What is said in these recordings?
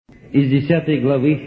Из 10 главы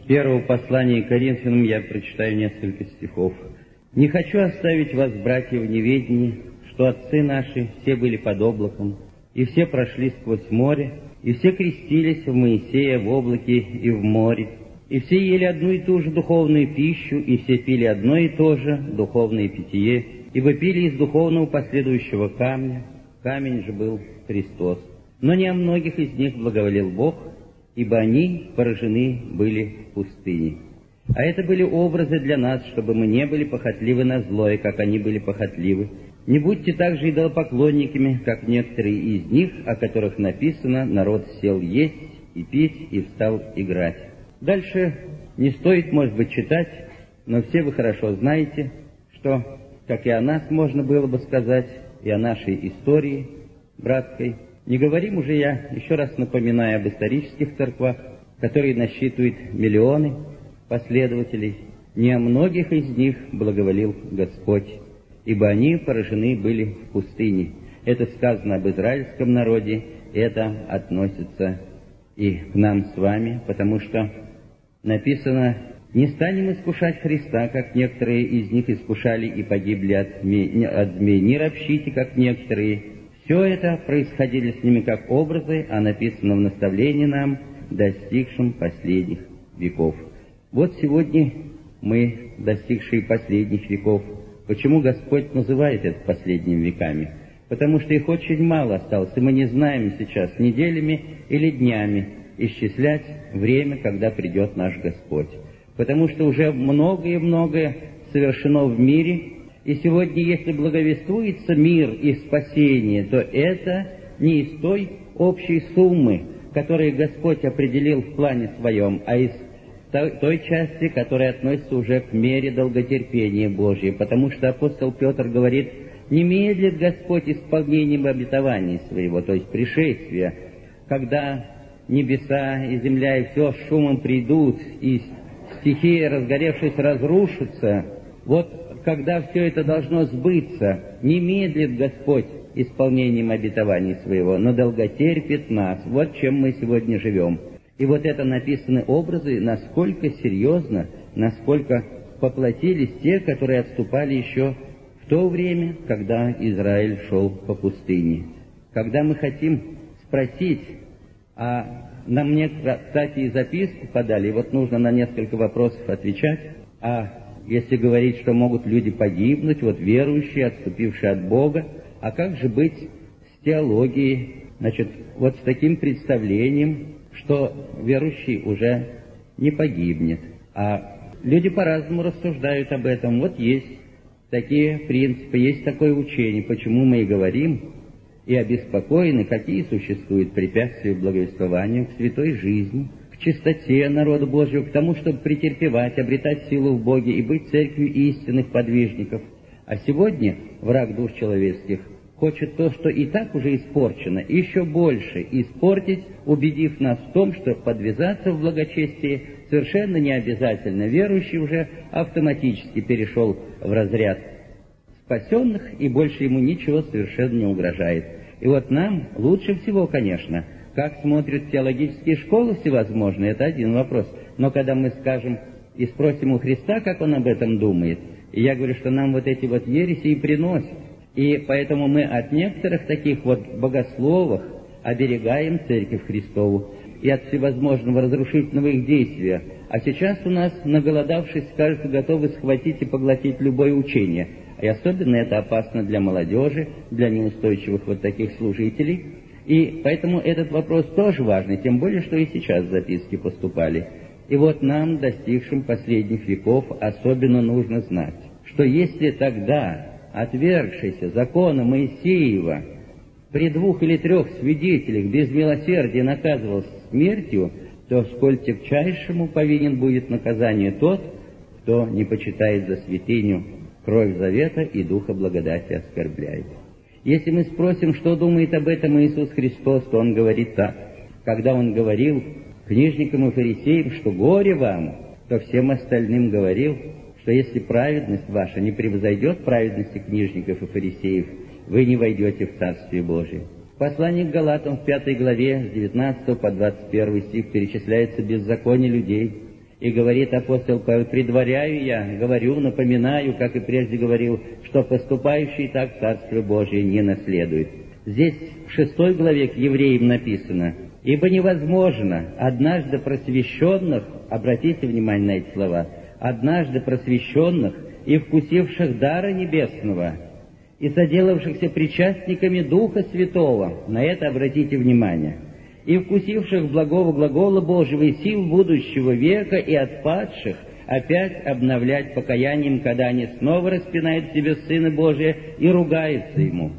1 послания к Коринфянам я прочитаю несколько стихов. «Не хочу оставить вас, братья, в неведении, что отцы наши все были под облаком, и все прошли сквозь море, и все крестились в Моисея в облаке и в море, и все ели одну и ту же духовную пищу, и все пили одно и то же духовное питье, ибо пили из духовного последующего камня, камень же был Христос. Но не о многих из них благоволил Бог, ибо они поражены были в пустыне. А это были образы для нас, чтобы мы не были похотливы на злое, как они были похотливы. Не будьте также идолопоклонниками, как некоторые из них, о которых написано: народ сел есть и пить, и встал играть». Дальше не стоит, может быть, читать, но все вы хорошо знаете, что, как и о нас можно было бы сказать, и о нашей истории братской. Не говорим уже, я еще раз напоминаю об исторических церквах, которые насчитывают миллионы последователей. Не о многих из них благоволил Господь, ибо они поражены были в пустыне. Это сказано об израильском народе, и это относится и к нам с вами, потому что написано: «Не станем искушать Христа, как некоторые из них искушали и погибли от змей, не ропщите, как некоторые». Все это происходило с ними как образы, а написано в наставлении нам, достигшим последних веков. Вот сегодня мы, достигшие последних веков. Почему Господь называет это последними веками? Потому что их очень мало осталось, и мы не знаем сейчас неделями или днями исчислять время, когда придет наш Господь. Потому что уже многое совершено в мире, и сегодня, если благовествуется мир и спасение, то это не из той общей суммы, которую Господь определил в плане своем, а из той части, которая относится уже к мере долготерпения Божьего. Потому что апостол Петр говорит: «Не медлит Господь исполнением обетований своего», то есть пришествия, когда небеса и земля и все с шумом придут, и стихия, разгоревшись, разрушится. Вот когда все это должно сбыться, не медлит Господь исполнением обетований своего, но долготерпит нас. Вот чем мы сегодня живем. И вот это написаны образы, насколько серьезно, насколько поплатились те, которые отступали еще в то время, когда Израиль шел по пустыне. Когда мы хотим спросить, а нам мне, кстати, и записку подали, и вот нужно на несколько вопросов отвечать, если говорить, что могут люди погибнуть, вот верующие, отступившие от Бога, а как же быть с теологией, значит, вот с таким представлением, что верующий уже не погибнет. А люди по-разному рассуждают об этом. Вот есть такие принципы, есть такое учение, почему мы и говорим, и обеспокоены, какие существуют препятствия к благовествованию, к святой жизни, к чистоте народа Божьего, к тому, чтобы претерпевать, обретать силу в Боге и быть церковью истинных подвижников. А сегодня враг душ человеческих хочет то, что и так уже испорчено, еще больше испортить, убедив нас в том, что подвязаться в благочестии совершенно не обязательно. Верующий уже автоматически перешел в разряд спасенных, и больше ему ничего совершенно не угрожает. И вот нам лучше всего, конечно, как смотрят теологические школы всевозможные, это один вопрос. Но когда мы скажем и спросим у Христа, как Он об этом думает, и я говорю, что нам вот эти вот ереси и приносят. И поэтому мы от некоторых таких вот богословов оберегаем Церковь Христову и от всевозможного разрушительного их действия. А сейчас у нас, наголодавшись, кажется, готовы схватить и поглотить любое учение. И особенно это опасно для молодежи, для неустойчивых вот таких служителей. И поэтому этот вопрос тоже важный, тем более, что и сейчас записки поступали. И вот нам, достигшим последних веков, особенно нужно знать, что если тогда отвергшийся закона Моисеева при 2 или 3 свидетелях без милосердия наказывался смертью, то сколь тягчайшему повинен будет наказание тот, кто не почитает за святыню кровь завета и духа благодати оскорбляет. Если мы спросим, что думает об этом Иисус Христос, то Он говорит так. Когда Он говорил книжникам и фарисеям, что горе вам, то всем остальным говорил, что если праведность ваша не превзойдет праведности книжников и фарисеев, вы не войдете в Царствие Божие. В послании к Галатам в 5 главе с 19 по 21 стих перечисляется беззаконие людей. И говорит апостол Павел: «Предваряю я, говорю, напоминаю, как и прежде говорил, что поступающий так Царство Божие не наследует». Здесь в 6 главе к евреям написано: «Ибо невозможно однажды просвещенных», обратите внимание на эти слова, «однажды просвещенных и вкусивших дара небесного, и соделавшихся причастниками Духа Святого», на это обратите внимание, «и вкусивших благого глагола Божьего и сил будущего века, и отпадших опять обновлять покаянием, когда они снова распинают в себе Сына Божия и ругаются Ему».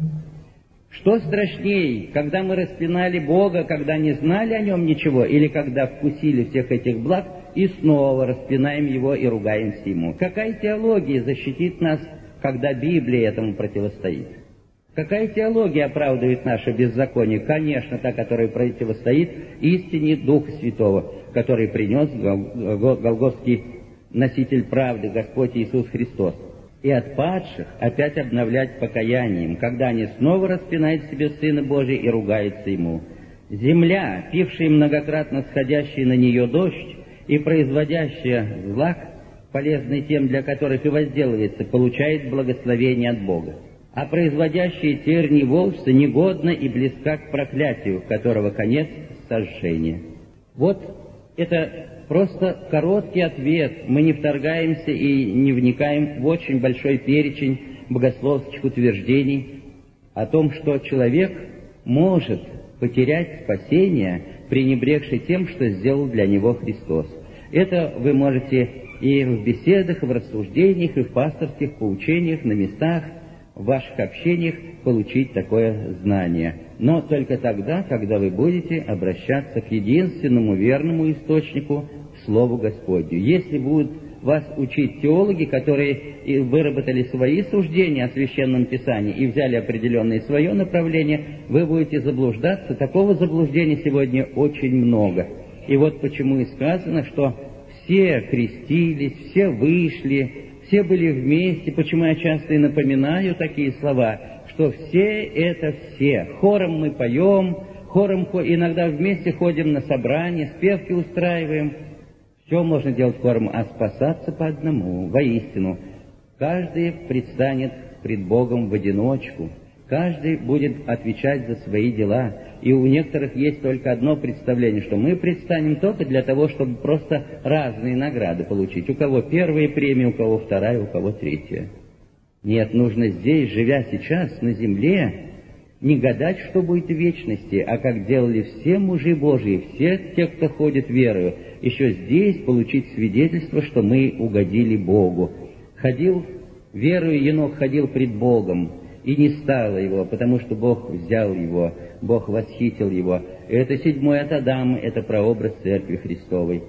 Что страшнее, когда мы распинали Бога, когда не знали о Нем ничего, или когда вкусили всех этих благ и снова распинаем Его и ругаемся Ему? Какая теология защитит нас, когда Библия этому противостоит? Какая теология оправдывает наше беззаконие? Конечно, та, которая противостоит истине Духа Святого, который принес голгофский носитель правды, Господь Иисус Христос. И отпадших опять обновлять покаянием, когда они снова распинают в себе Сына Божия и ругаются Ему. Земля, пившая многократно сходящий на нее дождь и производящая злак, полезный тем, для которых и возделывается, получает благословение от Бога. А производящая терни волжцы негодна и близка к проклятию, которого конец — сожжение. Вот это просто короткий ответ. Мы не вторгаемся и не вникаем в очень большой перечень богословских утверждений о том, что человек может потерять спасение, пренебрегши тем, что сделал для него Христос. Это вы можете и в беседах, и в рассуждениях, и в пасторских поучениях, на местах, в ваших общениях получить такое знание. Но только тогда, когда вы будете обращаться к единственному верному источнику, к Слову Господню. Если будут вас учить теологи, которые и выработали свои суждения о Священном Писании и взяли определенное свое направление, вы будете заблуждаться. Такого заблуждения сегодня очень много. И вот почему и сказано, что все крестились, все вышли, все были вместе. Почему я часто и напоминаю такие слова, что все это все. Хором мы поем, хором иногда вместе ходим на собрания, спевки устраиваем. Все можно делать хором, а спасаться по одному. Воистину, каждый предстанет пред Богом в одиночку. Каждый будет отвечать за свои дела. И у некоторых есть только одно представление, что мы предстанем только для того, чтобы просто разные награды получить. У кого первая премия, у кого вторая, у кого третья. Нет, нужно здесь, живя сейчас на земле, не гадать, что будет в вечности, а как делали все мужи Божии, все те, кто ходит верою, еще здесь получить свидетельство, что мы угодили Богу. Ходил, верою Енох ходил пред Богом, и не стало его, потому что Бог взял его, Бог восхитил его. Это 7-й от Адама, это прообраз Церкви Христовой.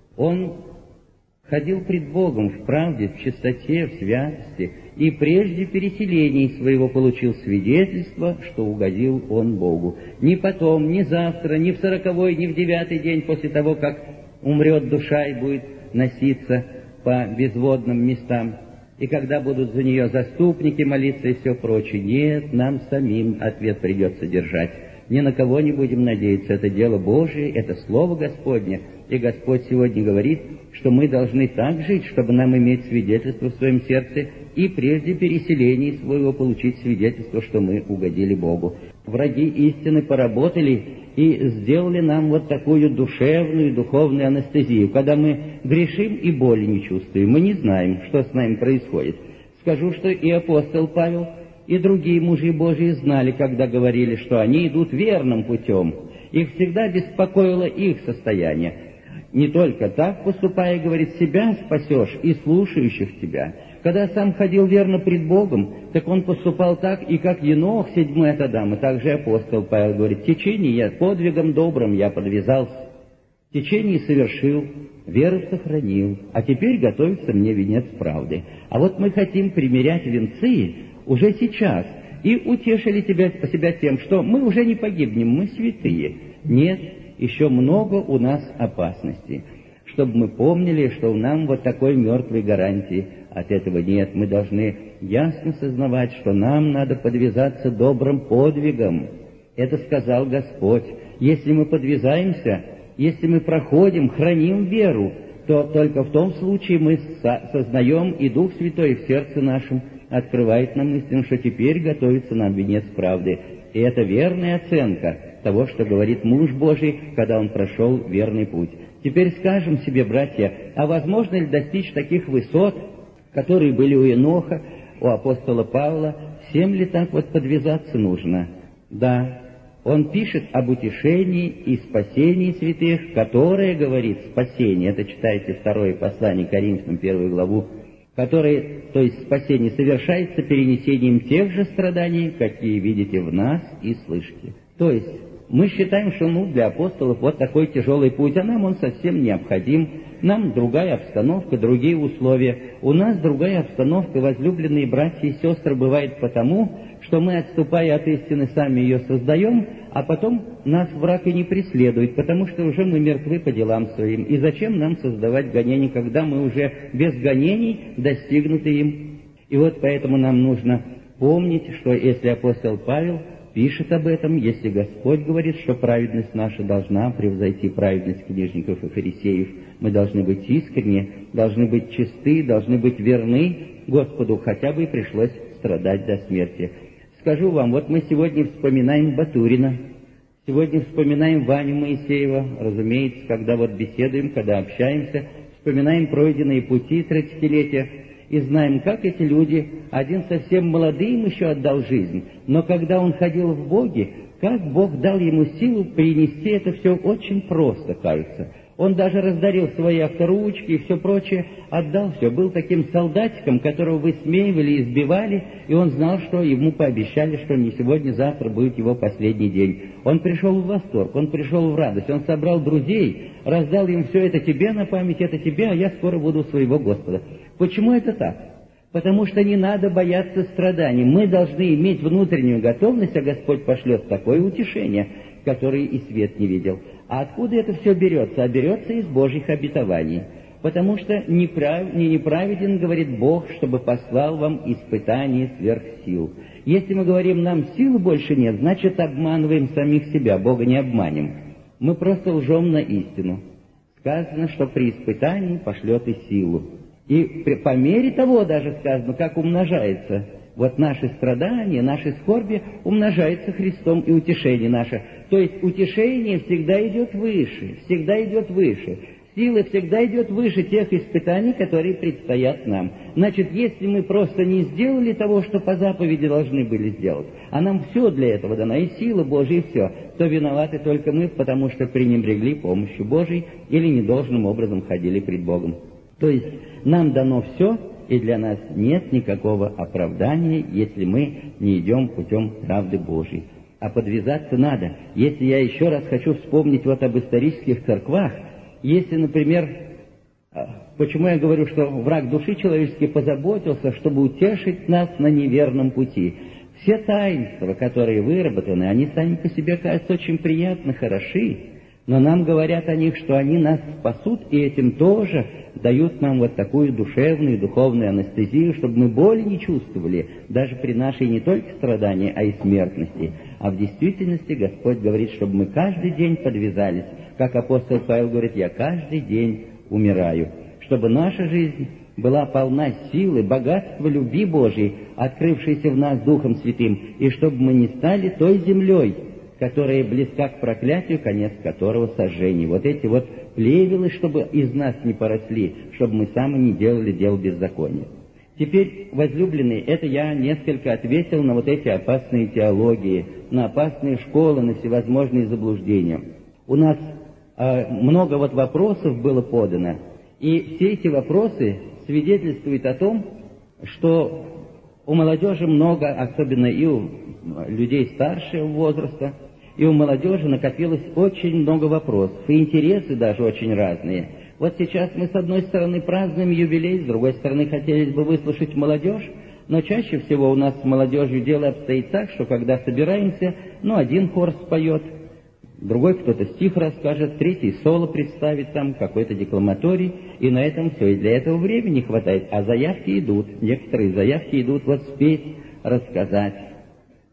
Он ходил пред Богом в правде, в чистоте, в святости, и прежде переселения своего получил свидетельство, что угодил он Богу. Ни потом, ни завтра, ни в 40-й, ни в 9-й день после того, как умрет душа и будет носиться по безводным местам, и когда будут за нее заступники молиться и все прочее. Нет, нам самим ответ придется держать. Ни на кого не будем надеяться. Это дело Божие, это Слово Господне. И Господь сегодня говорит, что мы должны так жить, чтобы нам иметь свидетельство в своем сердце и прежде переселения своего получить свидетельство, что мы угодили Богу. Враги истины поработали и сделали нам вот такую душевную, духовную анестезию, когда мы грешим и боли не чувствуем, мы не знаем, что с нами происходит. Скажу, что и апостол Павел, и другие мужи Божии знали, когда говорили, что они идут верным путем. Их всегда беспокоило их состояние. Не только так поступая, говорит, себя спасешь и слушающих тебя. Когда сам ходил верно пред Богом, так он поступал так, и как Енох, 7-й от Адама, так же апостол Павел говорит, в течение я подвигом добрым я подвязался, в течение совершил, веру сохранил, а теперь готовится мне венец правды. А вот мы хотим примерять венцы уже сейчас, и утешили себя тем, что мы уже не погибнем, мы святые. Нет, еще много у нас опасностей. Чтобы мы помнили, что нам вот такой мертвой гарантии от этого нет. Мы должны ясно сознавать, что нам надо подвязаться добрым подвигом. Это сказал Господь. Если мы подвязаемся, если мы проходим, храним веру, то только в том случае мы сознаем, и Дух Святой в сердце нашем открывает нам истину, что теперь готовится нам венец правды. И это верная оценка того, что говорит муж Божий, когда он прошел верный путь. Теперь скажем себе, братья, а возможно ли достичь таких высот, которые были у Еноха, у апостола Павла? Всем ли так вот подвязаться нужно? Да. Он пишет об утешении и спасении святых, которое говорит спасение. Это читайте второе послание Коринфянам, 1 главу, которое, то есть спасение, совершается перенесением тех же страданий, какие видите в нас и слышите. То есть мы считаем, что для апостолов вот такой тяжелый путь, а нам он совсем необходим. Нам другая обстановка, другие условия. У нас другая обстановка, возлюбленные братья и сестры, бывает потому, что мы, отступая от истины, сами ее создаем, а потом нас враг и не преследует, потому что уже мы мертвы по делам своим. И зачем нам создавать гонения, когда мы уже без гонений достигнуты им? И вот поэтому нам нужно помнить, что если апостол Павел пишет об этом, если Господь говорит, что праведность наша должна превзойти праведность книжников и фарисеев, мы должны быть искренни, должны быть чисты, должны быть верны Господу, хотя бы и пришлось страдать до смерти. Скажу вам, вот мы сегодня вспоминаем Батурина, сегодня вспоминаем Ваню Моисеева, разумеется, когда вот беседуем, когда общаемся, вспоминаем пройденные пути 30-летия, и знаем, как эти люди, один совсем молодым еще отдал жизнь, но когда он ходил в Боге, как Бог дал ему силу принести это все очень просто, кажется. Он даже раздарил свои авторучки и все прочее, отдал все. Был таким солдатиком, которого высмеивали, избивали, и он знал, что ему пообещали, что не сегодня, завтра будет его последний день. Он пришел в восторг, он пришел в радость, он собрал друзей, раздал им все это тебе на память, это тебе, а я скоро буду у своего Господа. Почему это так? Потому что не надо бояться страданий. Мы должны иметь внутреннюю готовность, а Господь пошлет такое утешение, которое и свет не видел. А откуда это все берется? А берется из Божьих обетований. Потому что неправеден, говорит Бог, чтобы послал вам испытание сверх сил. Если мы говорим, нам сил больше нет, значит обманываем самих себя, Бога не обманем. Мы просто лжем на истину. Сказано, что при испытании пошлет и силу. И по мере того даже сказано, как умножается. Вот наши страдания, наши скорби умножаются Христом, и утешение наше. То есть утешение всегда идет выше, всегда идет выше. Сила всегда идет выше тех испытаний, которые предстоят нам. Значит, если мы просто не сделали того, что по заповеди должны были сделать, а нам все для этого дано, и сила Божия, и все, то виноваты только мы, потому что пренебрегли помощью Божией или недолжным образом ходили пред Богом. То есть нам дано все, и для нас нет никакого оправдания, если мы не идем путем правды Божией. А подвязаться надо. Если я еще раз хочу вспомнить вот об исторических церквах, если, например, почему я говорю, что враг души человеческой позаботился, чтобы утешить нас на неверном пути. Все таинства, которые выработаны, они сами по себе кажутся очень приятно, хороши, но нам говорят о них, что они нас спасут, и этим тоже дают нам вот такую душевную, духовную анестезию, чтобы мы боли не чувствовали, даже при нашей не только страдании, а и смертности. А в действительности Господь говорит, чтобы мы каждый день подвязались. Как апостол Павел говорит, я каждый день умираю. Чтобы наша жизнь была полна силы, богатства любви Божией, открывшейся в нас Духом Святым, и чтобы мы не стали той землей, которая близка к проклятию, конец которого сожжение. Вот эти вот плевелы, чтобы из нас не поросли, чтобы мы сами не делали дел беззакония. Теперь, возлюбленные, это я несколько ответил на вот эти опасные теологии, на опасные школы, на всевозможные заблуждения. У нас много вот вопросов было подано, и все эти вопросы свидетельствуют о том, что у молодежи много, особенно и у людей старшего возраста, и у молодежи накопилось очень много вопросов, и интересы даже очень разные. Вот сейчас мы с одной стороны празднуем юбилей, с другой стороны хотелось бы выслушать молодежь, но чаще всего у нас с молодежью дело обстоит так, что когда собираемся, один хор споет, другой кто-то стих расскажет, третий соло представит там, какой-то декламаторий, и на этом все. И для этого времени хватает. А заявки идут, некоторые заявки идут вот спеть, рассказать.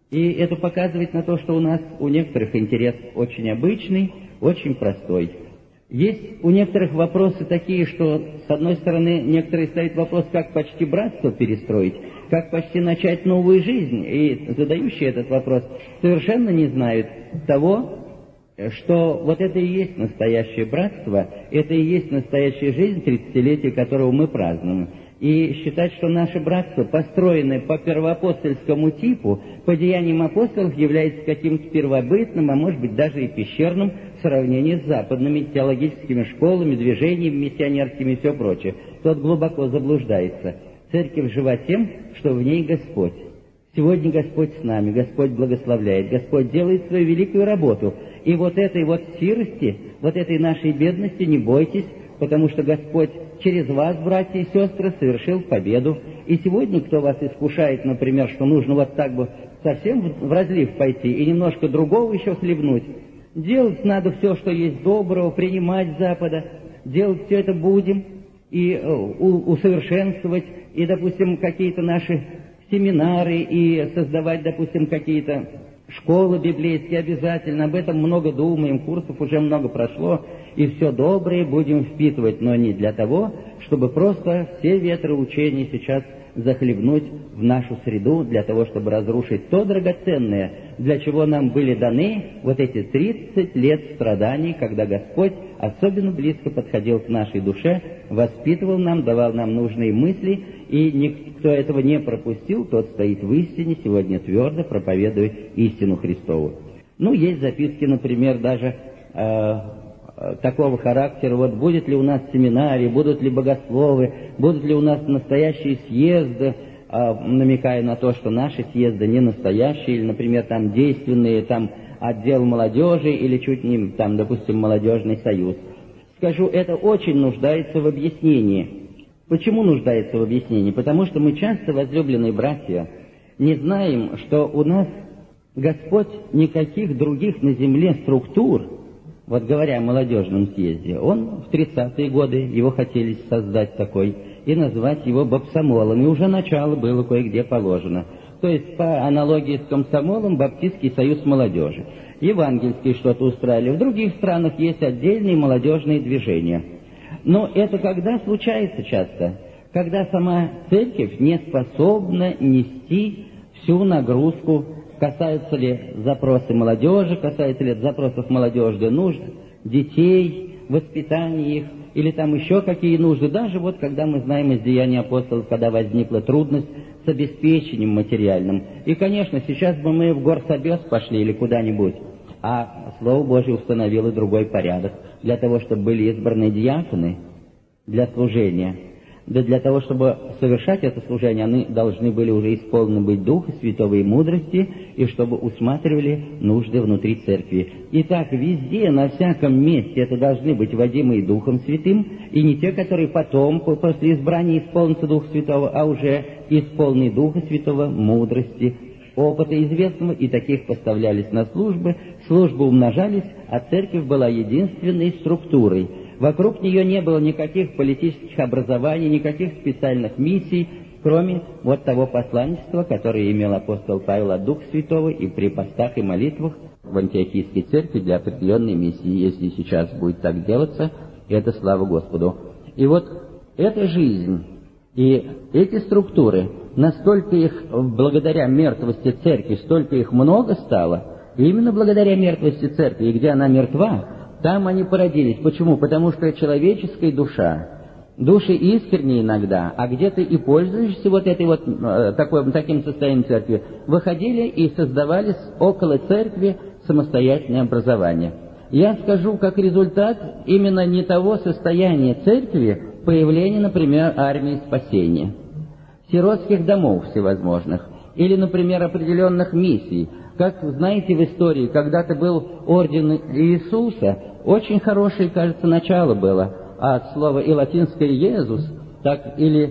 И это показывает на то, что у некоторых интерес очень обычный, очень простой. Есть у некоторых вопросы такие, что, с одной стороны, некоторые ставят вопрос, как почти братство перестроить, как почти начать новую жизнь, и задающие этот вопрос совершенно не знают того, что вот это и есть настоящее братство, это и есть настоящая жизнь, 30-летие которого мы празднуем. И считать, что наше братство, построенное по первоапостольскому типу, по деяниям апостолов, является каким-то первобытным, а может быть даже и пещерным в сравнении с западными теологическими школами, движениями миссионерскими и все прочее. Тот глубоко заблуждается. Церковь жива тем, что в ней Господь. Сегодня Господь с нами, Господь благословляет, Господь делает свою великую работу. И вот этой вот сирости, вот этой нашей бедности не бойтесь, потому что Господь через вас, братья и сестры, совершил победу. И сегодня, кто вас искушает, например, что нужно вот так бы совсем в разлив пойти и немножко другого еще хлебнуть, делать надо все, что есть доброго, принимать с Запада, делать все это будем, и усовершенствовать, и, допустим, какие-то наши семинары, и создавать, допустим, какие-то школы библейские обязательно. Об этом много думаем, курсов уже много прошло, и все доброе будем впитывать, но не для того, чтобы просто все ветры учений сейчас захлебнуть в нашу среду, для того, чтобы разрушить то драгоценное, для чего нам были даны вот эти 30 лет страданий, когда Господь особенно близко подходил к нашей душе, воспитывал нам, давал нам нужные мысли, и никто этого не пропустил, тот стоит в истине, сегодня твердо проповедует истину Христову. Ну, есть записки, например, даже такого характера, вот будет ли у нас семинарии, будут ли богословы, будут ли у нас настоящие съезды, намекая на то, что наши съезды не настоящие, или, например, там действенные, там отдел молодежи, или чуть не, там, допустим, молодежный союз. Скажу, это очень нуждается в объяснении. Почему нуждается в объяснении? Потому что мы часто, возлюбленные братья, не знаем, что у нас Господь никаких других на земле структур, вот говоря о молодежном съезде, он в 30-е годы, его хотели создать такой, и назвать его бапсомолом, и уже начало было кое-где положено. То есть, по аналогии с комсомолом, Баптистский союз молодежи. Евангельский что-то устраивали. В других странах есть отдельные молодежные движения. Но это когда случается часто? Когда сама церковь не способна нести всю нагрузку. Касаются ли запросы молодежи, касаются ли запросов молодежи нужд, детей, воспитания их, или там еще какие нужды. Даже вот когда мы знаем из деяний апостолов, когда возникла трудность с обеспечением материальным. И, конечно, сейчас бы мы в горсобес пошли или куда-нибудь, а Слово Божие установило другой порядок. Для того, чтобы были избраны диаконы для служения, да для того, чтобы совершать это служение, они должны были уже исполнены быть Духа Святого и мудрости, и чтобы усматривали нужды внутри церкви. Итак, везде, на всяком месте это должны быть водимые Духом Святым, и не те, которые потом, после избрания, исполнятся Духа Святого, а уже исполнены Духа Святого, мудрости, опыта известного, и таких поставлялись на службы умножались, а церковь была единственной структурой. Вокруг нее не было никаких политических образований, никаких специальных миссий, кроме вот того посланничества, которое имел апостол Павел от Духа Святого и при постах и молитвах в Антиохийской церкви для определенной миссии. Если сейчас будет так делаться, это слава Господу. И вот эта жизнь и эти структуры, настолько их, благодаря мертвости церкви, столько их много стало, и именно благодаря мертвости церкви, и где она мертва, там они породились. Почему? Потому что человеческая душа, души искренние иногда, а где-то и пользующиеся вот этой вот таким состоянием церкви, выходили и создавали около церкви самостоятельное образование. Я скажу, как результат именно не того состояния церкви, появления, например, армии спасения, сиротских домов всевозможных, или, например, определенных миссий. Как знаете в истории, когда-то был орден Иисуса, очень хорошее, кажется, начало было, от слова и латинское «Иезус», так, или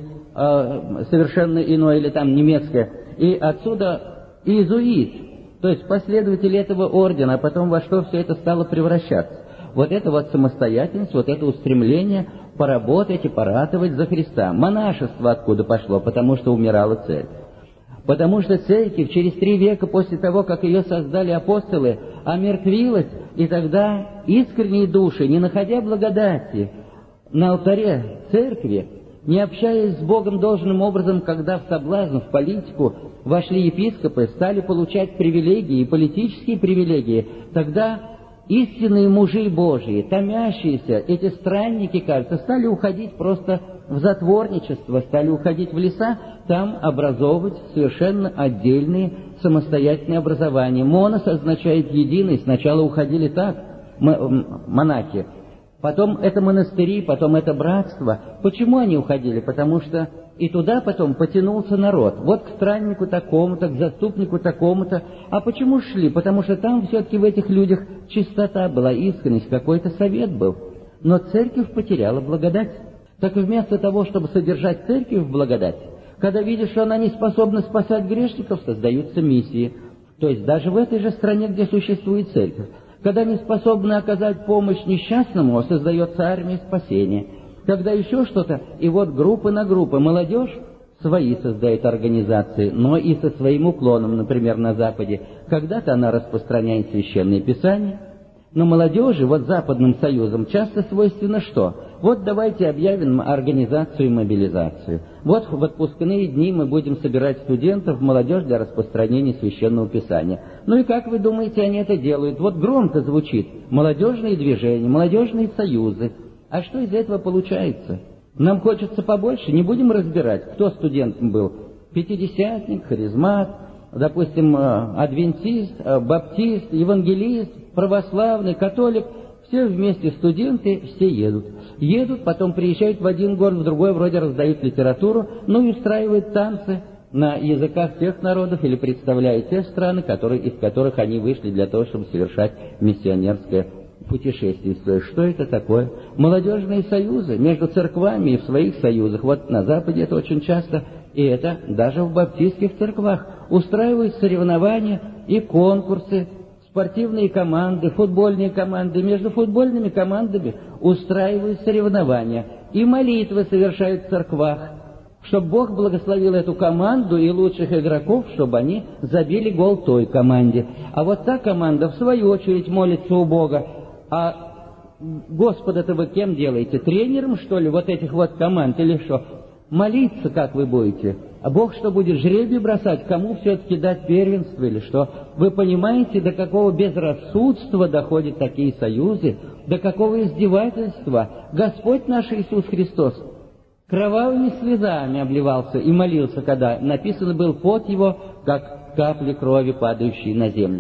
совершенно иное, или там немецкое, и отсюда иезуит, то есть последователи этого ордена, а потом во что все это стало превращаться. Вот это вот самостоятельность, вот это устремление поработать и поратовать за Христа. Монашество откуда пошло? Потому что умирала церковь. Потому что церковь через 3 века после того, как ее создали апостолы, омертвилась, и тогда искренние души, не находя благодати на алтаре церкви, не общаясь с Богом должным образом, когда в соблазн, в политику вошли епископы, стали получать привилегии, политические привилегии, тогда истинные мужи Божьи, томящиеся, эти странники, кажется, стали уходить просто в затворничество, стали уходить в леса, там образовывать совершенно отдельные самостоятельные образования. Монос означает единый, сначала уходили так, монахи, потом это монастыри, потом это братство. Почему они уходили? Потому что и туда потом потянулся народ. Вот к страннику такому-то, к заступнику такому-то. А почему шли? Потому что там все-таки в этих людях чистота была, искренность, какой-то совет был. Но церковь потеряла благодать. Так вместо того, чтобы содержать церковь в благодать, когда видишь, что она не способна спасать грешников, создаются миссии. То есть даже в этой же стране, где существует церковь, когда не способны оказать помощь несчастному, создается армия спасения. Когда еще что-то, и вот группы на группы, молодежь свои создает организации, но и со своим уклоном, например, на Западе. Когда-то она распространяет священные писания, но молодежи, вот Западным Союзом, часто свойственно что? Вот давайте объявим организацию и мобилизацию. Вот в отпускные дни мы будем собирать студентов, молодежь для распространения священного писания. Ну и как вы думаете, они это делают? Вот громко звучит молодежные движения, молодежные союзы. А что из этого получается? Нам хочется побольше, не будем разбирать, кто студентом был. Пятидесятник, харизмат, допустим, адвентист, баптист, евангелист, православный, католик. Все вместе студенты, все едут. Едут, потом приезжают в один город, в другой, вроде раздают литературу, ну и устраивают танцы на языках тех народов или представляют те страны, из которых они вышли для того, чтобы совершать миссионерское путешествие. Что это такое? Молодежные союзы между церквами и в своих союзах. Вот на Западе это очень часто, и это даже в баптистских церквах. Устраивают соревнования и конкурсы, спортивные команды, футбольные команды. Между футбольными командами устраивают соревнования. И молитвы совершают в церквах, чтобы Бог благословил эту команду и лучших игроков, чтобы они забили гол той команде. А вот та команда, в свою очередь, молится у Бога. А Господа-то вы кем делаете? Тренером, что ли, вот этих вот команд или что? Молиться как вы будете? А Бог что, будет жребий бросать? Кому все-таки дать первенство или что? Вы понимаете, до какого безрассудства доходят такие союзы? До какого издевательства? Господь наш Иисус Христос кровавыми слезами обливался и молился, когда написано был пот его, как капли крови, падающие на землю.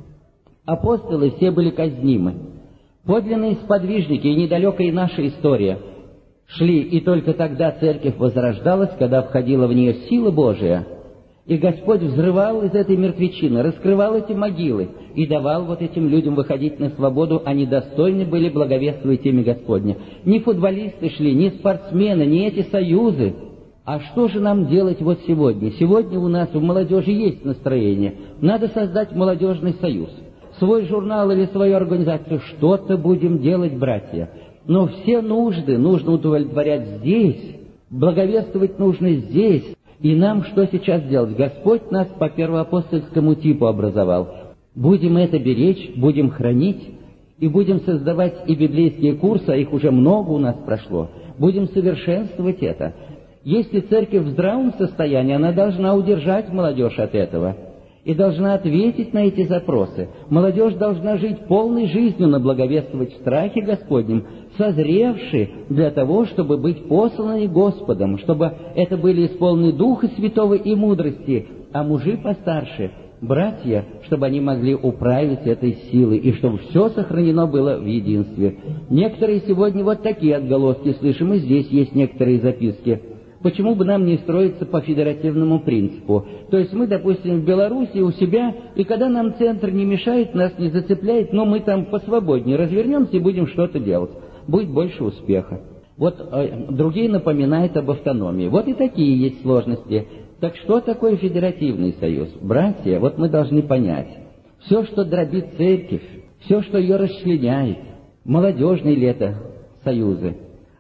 Апостолы все были казнимы. Подлинные сподвижники и недалекая наша история шли, и только тогда церковь возрождалась, когда входила в нее сила Божия. И Господь взрывал из этой мертвечины, раскрывал эти могилы и давал вот этим людям выходить на свободу. Они достойны были благовествовать имя Господне. Не футболисты шли, не спортсмены, не эти союзы. А что же нам делать вот сегодня? Сегодня у нас в молодежи есть настроение. Надо создать молодежный союз, свой журнал или свою организацию. Что-то будем делать, братья. Но все нужды нужно удовлетворять здесь, благовествовать нужно здесь. И нам что сейчас делать? Господь нас по первоапостольскому типу образовал. Будем это беречь, будем хранить, и будем создавать и библейские курсы, а их уже много у нас прошло. Будем совершенствовать это. Если церковь в здравом состоянии, она должна удержать молодежь от этого и должна ответить на эти запросы. Молодежь должна жить полной жизнью, но благовествовать в страхе Господнем, созревши для того, чтобы быть посланы Господом, чтобы это были исполнены Духа Святого и мудрости, а мужи постарше, братья, чтобы они могли управить этой силой, и чтобы все сохранено было в единстве. Некоторые сегодня вот такие отголоски слышим, и здесь есть некоторые записки. Почему бы нам не строиться по федеративному принципу? То есть мы, допустим, в Беларуси у себя, и когда нам центр не мешает, нас не зацепляет, но мы там посвободнее развернемся и будем что-то делать. Будет больше успеха. Вот другие напоминают об автономии. Вот и такие есть сложности. Так что такое федеративный союз? Братья, вот мы должны понять. Все, что дробит церковь, все, что ее расчленяет, молодежные ли это союзы,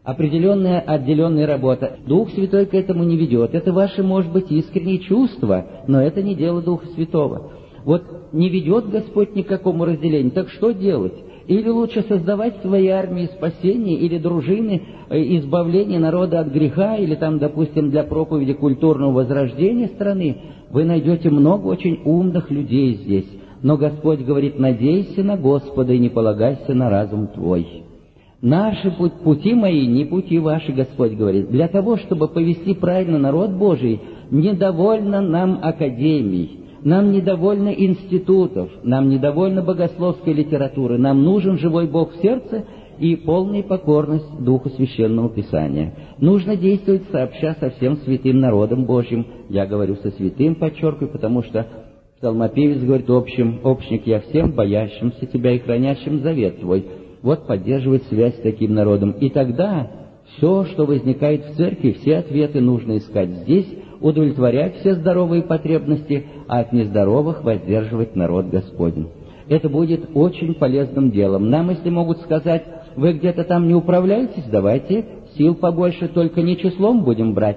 определенная отделенная работа. Дух Святой к этому не ведет. Это ваши, может быть, искренние чувства, но это не дело Духа Святого. Вот не ведет Господь ни к какому разделению, так что делать? Или лучше создавать свои армии спасения, или дружины избавления народа от греха, или там, допустим, для проповеди культурного возрождения страны. Вы найдете много очень умных людей здесь. Но Господь говорит: надейся на Господа и не полагайся на разум твой. Наши пути мои, не пути ваши, Господь говорит. Для того, чтобы повести правильно народ Божий, недовольно нам академий, нам недовольно институтов, нам недовольно богословской литературы, нам нужен живой Бог в сердце и полная покорность Духу Священного Писания. Нужно действовать сообща со всем святым народом Божьим. Я говорю со святым, подчеркиваю, потому что псалмопевец говорит: общник я всем, боящимся тебя и хранящим завет твой. Вот поддерживать связь с таким народом. И тогда все, что возникает в церкви, все ответы нужно искать здесь, удовлетворять все здоровые потребности, а от нездоровых воздерживать народ Господень. Это будет очень полезным делом. Нам, если могут сказать: вы где-то там не управляетесь, давайте сил побольше, только не числом будем брать,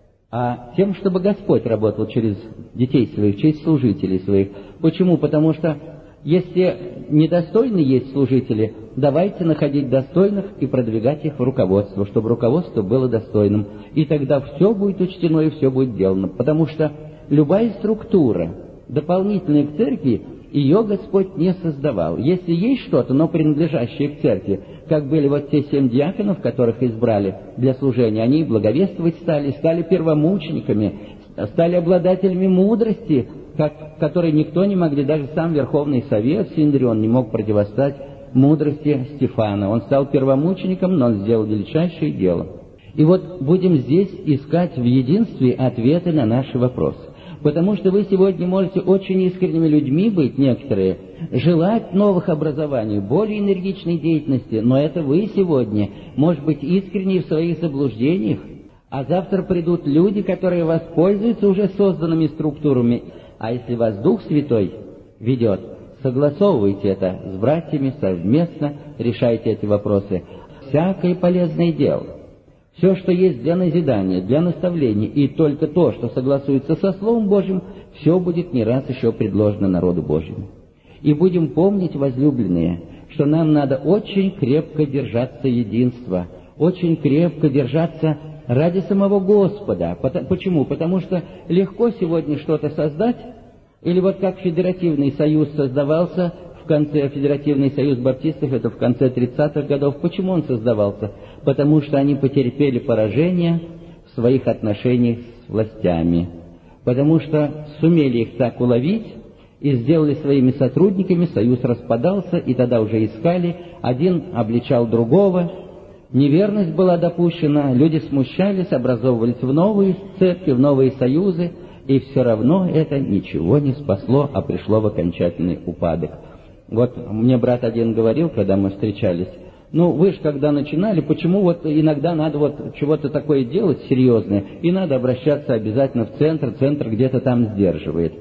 а тем, чтобы Господь работал через детей своих, через служителей своих. Почему? Потому что если недостойны есть служители, давайте находить достойных и продвигать их в руководство, чтобы руководство было достойным. И тогда все будет учтено и все будет сделано. Потому что любая структура, дополнительная к церкви, ее Господь не создавал. Если есть что-то, но принадлежащее к церкви, как были вот те 7 диаконов, которых избрали для служения, они благовествовать стали первомучениками, стали обладателями мудрости, которой никто не могли, даже сам Верховный Совет Синдрион не мог противостать мудрости Стефана. Он стал первомучеником, но он сделал величайшее дело. И вот будем здесь искать в единстве ответы на наши вопросы. Потому что вы сегодня можете очень искренними людьми быть, некоторые, желать новых образований, более энергичной деятельности, но это вы сегодня, может быть, искренне в своих заблуждениях, а завтра придут люди, которые воспользуются уже созданными структурами. А если вас Дух Святой ведет, согласовывайте это с братьями, совместно решайте эти вопросы. Всякое полезное дело, все, что есть для назидания, для наставления, и только то, что согласуется со Словом Божьим, все будет не раз еще предложено народу Божьему. И будем помнить, возлюбленные, что нам надо очень крепко держаться единства, очень крепко держаться ради самого Господа. Почему? Потому что легко сегодня что-то создать, или вот как Федеративный Союз создавался в конце, Федеративный Союз баптистов, это в конце 30-х годов. Почему он создавался? Потому что они потерпели поражение в своих отношениях с властями. Потому что сумели их так уловить и сделали своими сотрудниками, союз распадался, и тогда уже искали, один обличал другого, неверность была допущена, люди смущались, образовывались в новые церкви, в новые союзы, и все равно это ничего не спасло, а пришло в окончательный упадок. Вот мне брат один говорил, когда мы встречались: вы же когда начинали, почему вот иногда надо вот чего-то такое делать серьезное, и надо обращаться обязательно в центр где-то там сдерживает.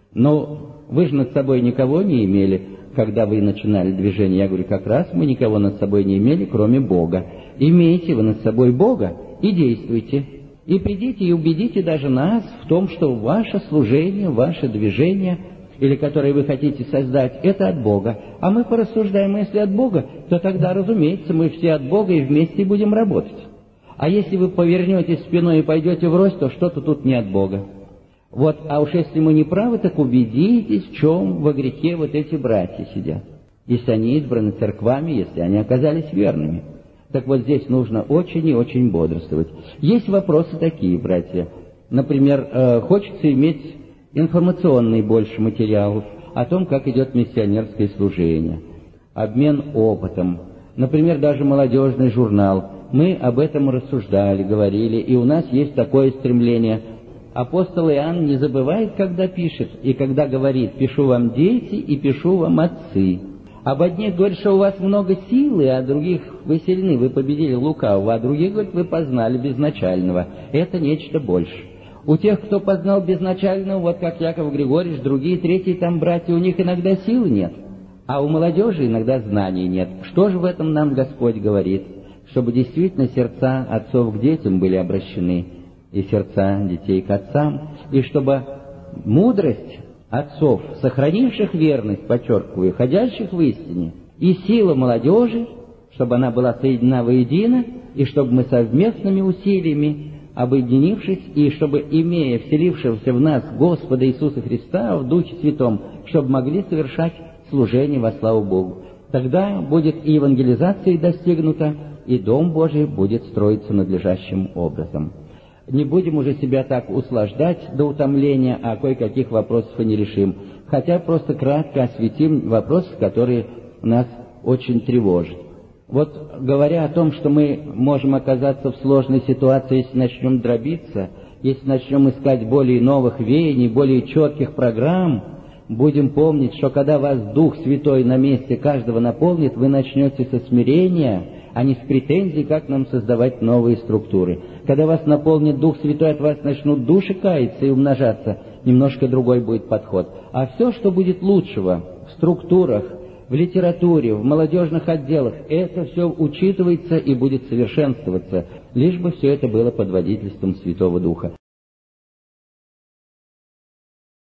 Вы же над собой никого не имели, когда вы начинали движение. Я говорю: как раз мы никого над собой не имели, кроме Бога. Имейте вы над собой Бога и действуйте. И придите и убедите даже нас в том, что ваше служение, ваше движение, или которое вы хотите создать, это от Бога. А мы порассуждаем: если от Бога, то тогда, разумеется, мы все от Бога и вместе будем работать. А если вы повернетесь спиной и пойдете врозь, то что-то тут не от Бога. А уж если мы не правы, так убедитесь, в чем во грехе вот эти братья сидят. Если они избраны церквами, если они оказались верными. Так вот здесь нужно очень и очень бодрствовать. Есть вопросы такие, братья. Например, хочется иметь информационный больше материалов о том, как идет миссионерское служение, обмен опытом. Например, даже молодежный журнал. Мы об этом рассуждали, говорили, и у нас есть такое стремление. Апостол Иоанн не забывает, когда пишет, и когда говорит: «Пишу вам, дети, и пишу вам, отцы». Об одних говорит, что у вас много силы, а других вы сильны, вы победили лукавого, а других, говорит, вы познали безначального. Это нечто больше. У тех, кто познал безначального, вот как Яков Григорьевич, другие, третьи там братья, у них иногда силы нет, а у молодежи иногда знаний нет. Что же в этом нам Господь говорит? чтобы действительно сердца отцов к детям были обращены, и сердца детей к отцам, и чтобы мудрость отцов, сохранивших верность, подчеркиваю, ходящих в истине, и сила молодежи, чтобы она была соединена воедино, и чтобы мы совместными усилиями, объединившись, и чтобы, имея вселившегося в нас Господа Иисуса Христа в Духе Святом, чтобы могли совершать служение во славу Богу. Тогда будет и евангелизация достигнута, и Дом Божий будет строиться надлежащим образом. Не будем уже себя так услаждать до утомления, а кое-каких вопросов и не решим, хотя просто кратко осветим вопросы, которые нас очень тревожат. Вот говоря о том, что мы можем оказаться в сложной ситуации, если начнем дробиться, если начнем искать более новых веяний, более четких программ, будем помнить, что когда вас Дух Святой на месте каждого наполнит, вы начнете со смирения, а не с претензий, как нам создавать новые структуры. Когда вас наполнит Дух Святой, от вас начнут души каяться и умножаться, немножко другой будет подход. А все, что будет лучшего в структурах, в литературе, в молодежных отделах, это все учитывается и будет совершенствоваться, лишь бы все это было под водительством Святого Духа.